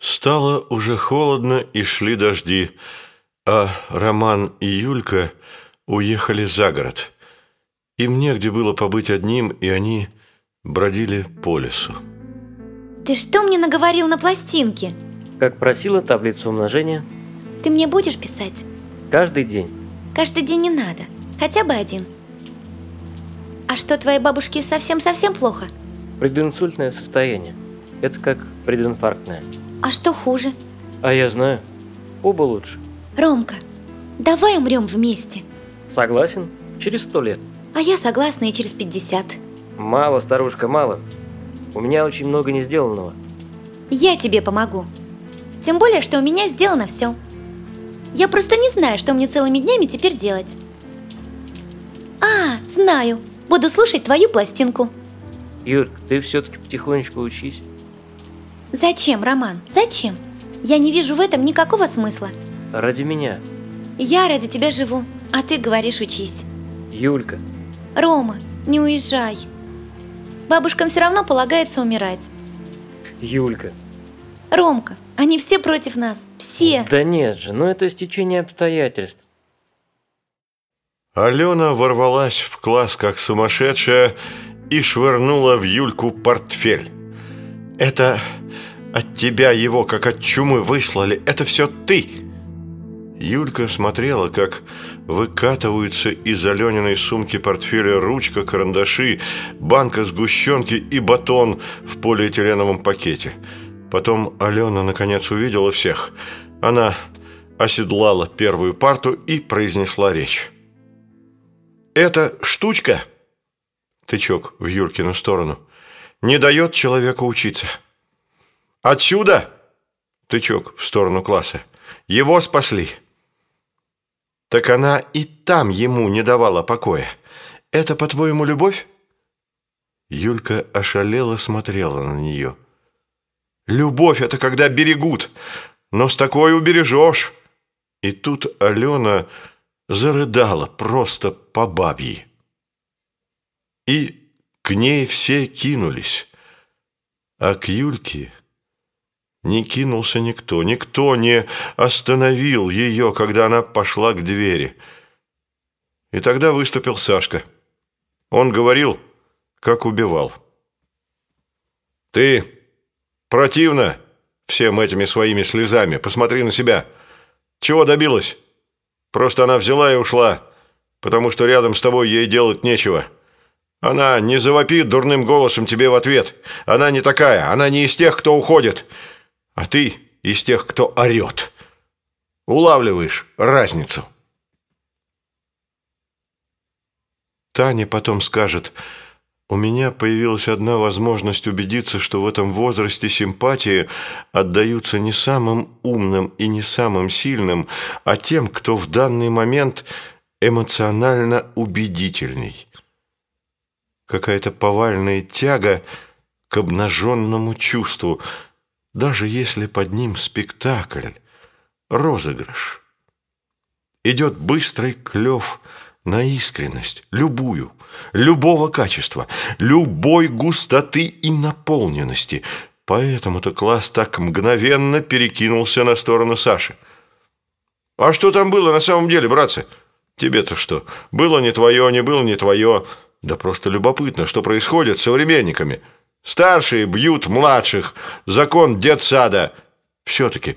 Стало уже холодно и шли дожди, а Роман и Юлька уехали за город. Им негде было побыть одним, и они бродили по лесу. Ты что мне наговорил на пластинке? Как просила таблицу умножения. Ты мне будешь писать? Каждый день. Каждый день не надо, хотя бы один. А что, твоей бабушке совсем-совсем плохо? Прединсультное состояние. Это как прединфарктное. А что хуже? А я знаю, оба лучше. Ромка, давай умрем вместе. Согласен? Через 100 лет. А я согласна и через 50. Мало, старушка, мало. У меня очень много не сделанного. Я тебе помогу. Тем более, что у меня сделано все. Я просто не знаю, что мне целыми днями теперь делать. А, знаю. Буду слушать твою пластинку. Юлька, ты все-таки потихонечку учись. Зачем, Роман? Зачем? Я не вижу в этом никакого смысла. Ради меня. Я ради тебя живу, а ты говоришь учись. Юлька. Рома, не уезжай. Бабушкам все равно полагается умирать. Юлька. Ромка, они все против нас. Все. Да нет же, это стечение обстоятельств. Алена ворвалась в класс как сумасшедшая и швырнула в Юльку портфель. «Это от тебя его, как от чумы, выслали. Это все ты!» Юлька смотрела, как выкатываются из Алениной сумки портфеля ручка, карандаши, банка сгущенки и батон в полиэтиленовом пакете. Потом Алена наконец увидела всех. Она оседлала первую парту и произнесла речь. «Эта штучка, тычок в Юлькину сторону, не дает человеку учиться. Отсюда, тычок в сторону класса, его спасли. Так она и там ему не давала покоя. Это, по-твоему, любовь?» Юлька ошалела смотрела на нее. «Любовь – это когда берегут, но с такой убережешь». И тут Алена зарыдала просто по бабьи. И к ней все кинулись, а к Юльке не кинулся никто. Никто не остановил ее, когда она пошла к двери. И тогда выступил Сашка. Он говорил, как убивал. «Ты противна всем этими своими слезами. Посмотри на себя. Чего добилась? Просто она взяла и ушла, потому что рядом с тобой ей делать нечего. Она не завопит дурным голосом тебе в ответ. Она не такая, она не из тех, кто уходит. А ты из тех, кто орет. Улавливаешь разницу?» Таня потом скажет: «У меня появилась одна возможность убедиться, что в этом возрасте симпатии отдаются не самым умным и не самым сильным, а тем, кто в данный момент эмоционально убедительней. Какая-то повальная тяга к обнаженному чувству, даже если под ним спектакль, розыгрыш. Идет быстрый клев на искренность, любого качества, любой густоты и наполненности. Поэтому-то класс так мгновенно перекинулся на сторону Саши. «А что там было на самом деле, братцы? Тебе-то что? Было не твое, не было не твое. Да просто любопытно, что происходит с современниками. Старшие бьют младших. Закон детсада. Все-таки.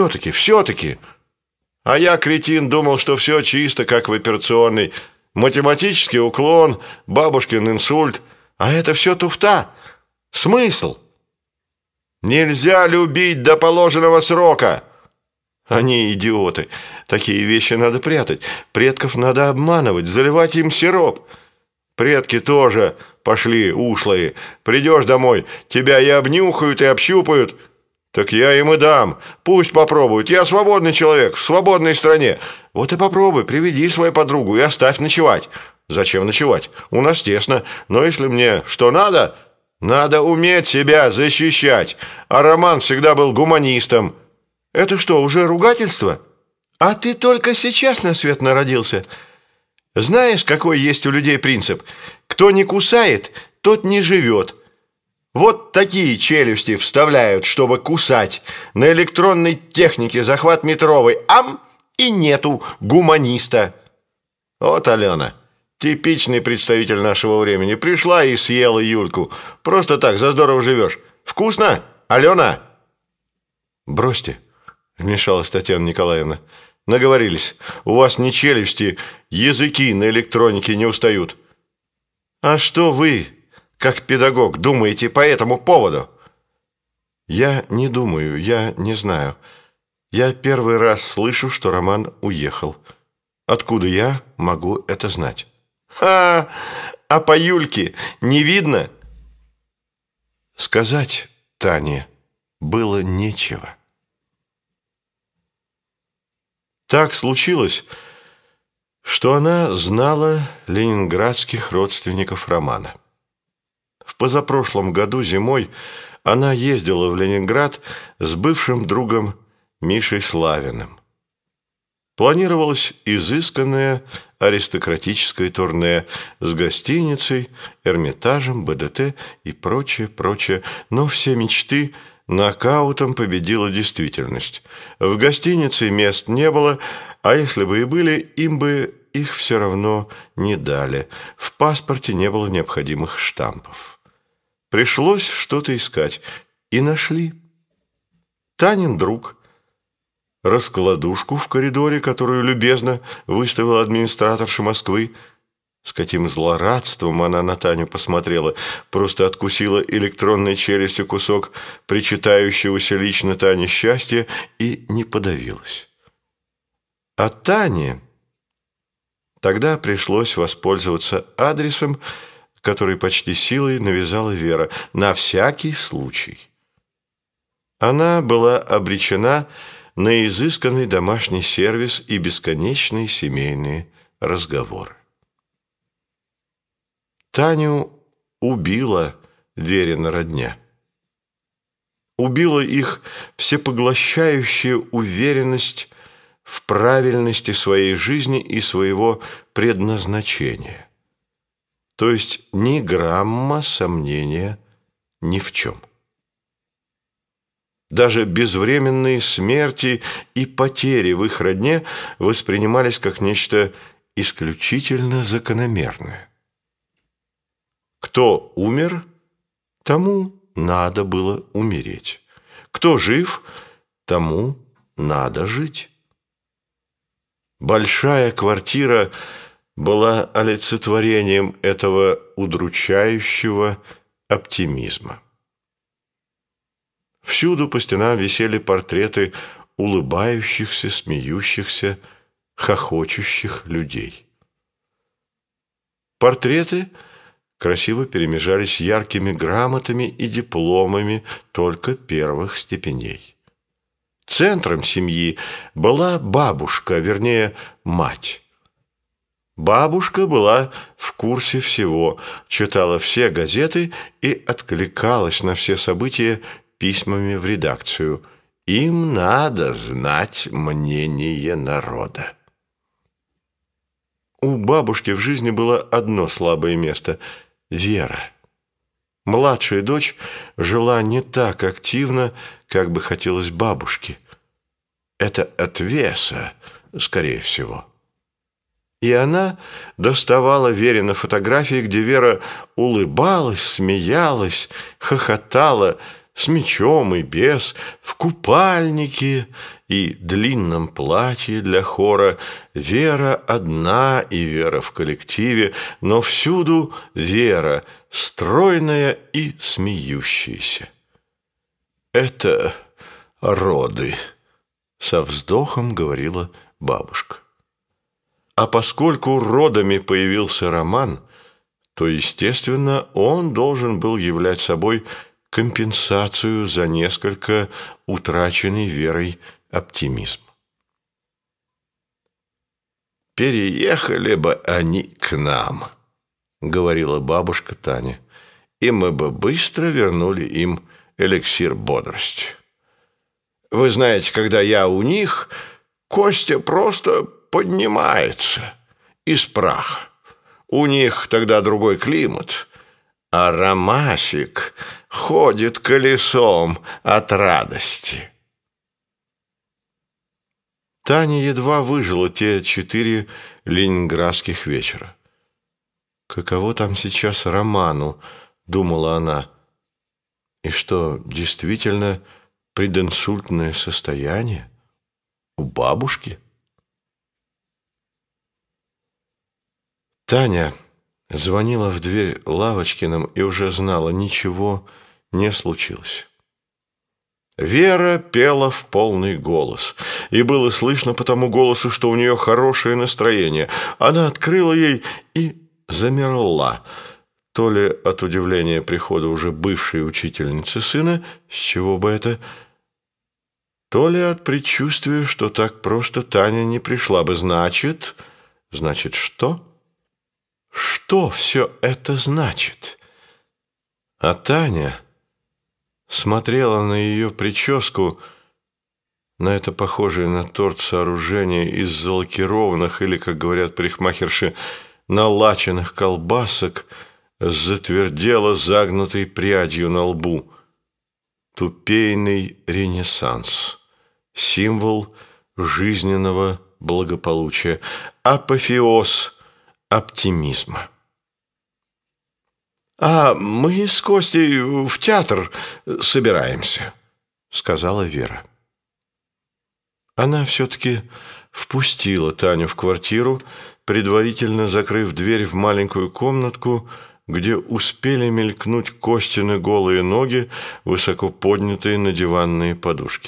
А я, кретин, думал, что все чисто, как в операционной. Математический уклон, бабушкин инсульт. А это все туфта. Смысл? Нельзя любить до положенного срока. Они идиоты. Такие вещи надо прятать. Предков надо обманывать, заливать им сироп. Предки тоже пошли ушлые. Придешь домой, тебя и обнюхают, и общупают. Так я им и дам. Пусть попробуют. Я свободный человек, в свободной стране. Вот и попробуй, приведи свою подругу и оставь ночевать. Зачем ночевать? У нас тесно. Но если мне что надо, надо уметь себя защищать. А Роман всегда был гуманистом. Это что, уже ругательство? А ты только сейчас на свет народился. Знаешь, какой есть у людей принцип? Кто не кусает, тот не живет. Вот такие челюсти вставляют, чтобы кусать. На электронной технике захват метровый. Ам! И нету гуманиста. Вот Алена, типичный представитель нашего времени. Пришла и съела Юльку. Просто так, за здорово живешь. Вкусно, Алена? Бросьте, вмешалась Татьяна Николаевна. Наговорились. У вас не челюсти, языки на электронике не устают. А что вы, как педагог, думаете по этому поводу? Я не думаю, я не знаю. Я первый раз слышу, что Роман уехал. Откуда я могу это знать? А по Юльке не видно? Сказать Тане было нечего. Так случилось, что она знала ленинградских родственников Романа. В позапрошлом году зимой она ездила в Ленинград с бывшим другом Мишей Славиным. Планировалось изысканное аристократическое турне с гостиницей, Эрмитажем, БДТ и прочее, но все мечты нокаутом победила действительность. В гостинице мест не было, а если бы и были, им бы их все равно не дали. В паспорте не было необходимых штампов. Пришлось что-то искать, и нашли. Танин друг раскладушку в коридоре, которую любезно выставила администраторша Москвы. С каким злорадством она на Таню посмотрела, просто откусила электронной челюстью кусок причитающегося лично Тане счастья и не подавилась. А Тане тогда пришлось воспользоваться адресом, который почти силой навязала Вера, на всякий случай. Она была обречена на изысканный домашний сервис и бесконечные семейные разговоры. Таню убила Верина родня. Убила их всепоглощающая уверенность в правильности своей жизни и своего предназначения. То есть ни грамма сомнения ни в чем. Даже безвременные смерти и потери в их родне воспринимались как нечто исключительно закономерное. Кто умер, тому надо было умереть. Кто жив, тому надо жить. Большая квартира была олицетворением этого удручающего оптимизма. Всюду по стенам висели портреты улыбающихся, смеющихся, хохочущих людей. Портреты красиво перемежались яркими грамотами и дипломами только первых степеней. Центром семьи была бабушка, вернее, мать. Бабушка была в курсе всего, читала все газеты и откликалась на все события письмами в редакцию. Им надо знать мнение народа. У бабушки в жизни было одно слабое место – Вера. Младшая дочь жила не так активно, как бы хотелось бабушке. Это от веса, скорее всего. И она доставала Верины фотографии, где Вера улыбалась, смеялась, хохотала, с мечом и без, в купальнике и длинном платье для хора. Вера одна и Вера в коллективе, но всюду Вера, стройная и смеющаяся. «Это роды», — со вздохом говорила бабушка. А поскольку родами появился Роман, то, естественно, он должен был являть собой компенсацию за несколько утраченный Верой оптимизм. «Переехали бы они к нам», — говорила бабушка Таня, «и мы бы быстро вернули им эликсир бодрости. Вы знаете, когда я у них, Костя просто поднимается из праха. У них тогда другой климат, а Ромасик ходит колесом от радости. Таня едва выжила те 4 ленинградских вечера. «Каково там сейчас Роману?» — думала она. «И что, действительно прединсультное состояние? У бабушки?» Таня звонила в дверь Лавочкиным и уже знала, ничего не случилось. Вера пела в полный голос, и было слышно по тому голосу, что у нее хорошее настроение. Она открыла ей и замерла, то ли от удивления прихода уже бывшей учительницы сына, с чего бы это, то ли от предчувствия, что так просто Таня не пришла бы. Значит что? Что все это значит? А Таня смотрела на ее прическу, на это похожее на торт сооружение из залакированных или, как говорят парикмахерши, налаченных колбасок с затвердело загнутой прядью на лбу. Тупейный ренессанс, символ жизненного благополучия, апофеоз оптимизма. «А мы с Костей в театр собираемся», — сказала Вера. Она все-таки впустила Таню в квартиру, предварительно закрыв дверь в маленькую комнатку, где успели мелькнуть Костины голые ноги, высоко поднятые на диванные подушки.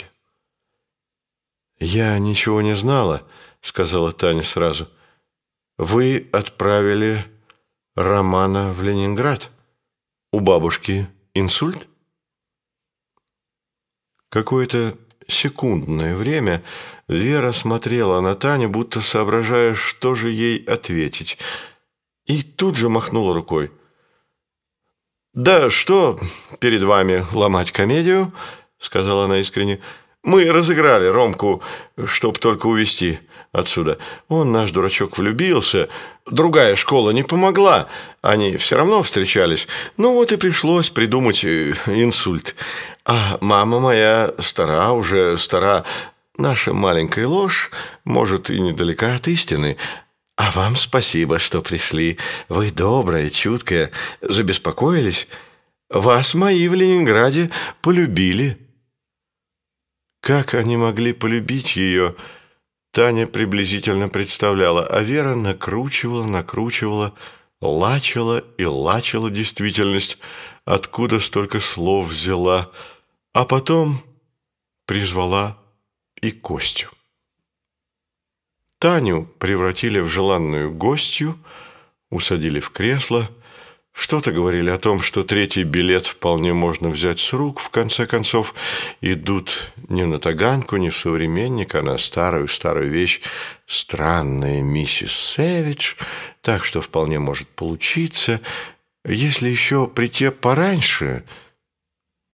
«Я ничего не знала», — сказала Таня сразу. «Вы отправили Романа в Ленинград? У бабушки инсульт?» Какое-то секундное время Вера смотрела на Таню, будто соображая, что же ей ответить, и тут же махнула рукой. «Да что перед вами ломать комедию?» — сказала она искренне. «Мы разыграли Ромку, чтоб только увезти отсюда. Он, наш дурачок, влюбился. Другая школа не помогла. Они все равно встречались. Ну вот и пришлось придумать инсульт. А мама моя уже стара. Наша маленькая ложь, может, и недалека от истины. А вам спасибо, что пришли. Вы добрая, чуткая. Забеспокоились? Вас мои в Ленинграде полюбили». Как они могли полюбить ее, Таня приблизительно представляла, а Вера накручивала, лачила и лачила действительность, откуда столько слов взяла, а потом призвала и Костю. Таню превратили в желанную гостью, усадили в кресло, что-то говорили о том, что 3-й билет вполне можно взять с рук, в конце концов, идут не на Таганку, не в «Современник», а на старую вещь «Странная миссис Сэвидж», так что вполне может получиться. Если еще прийти пораньше,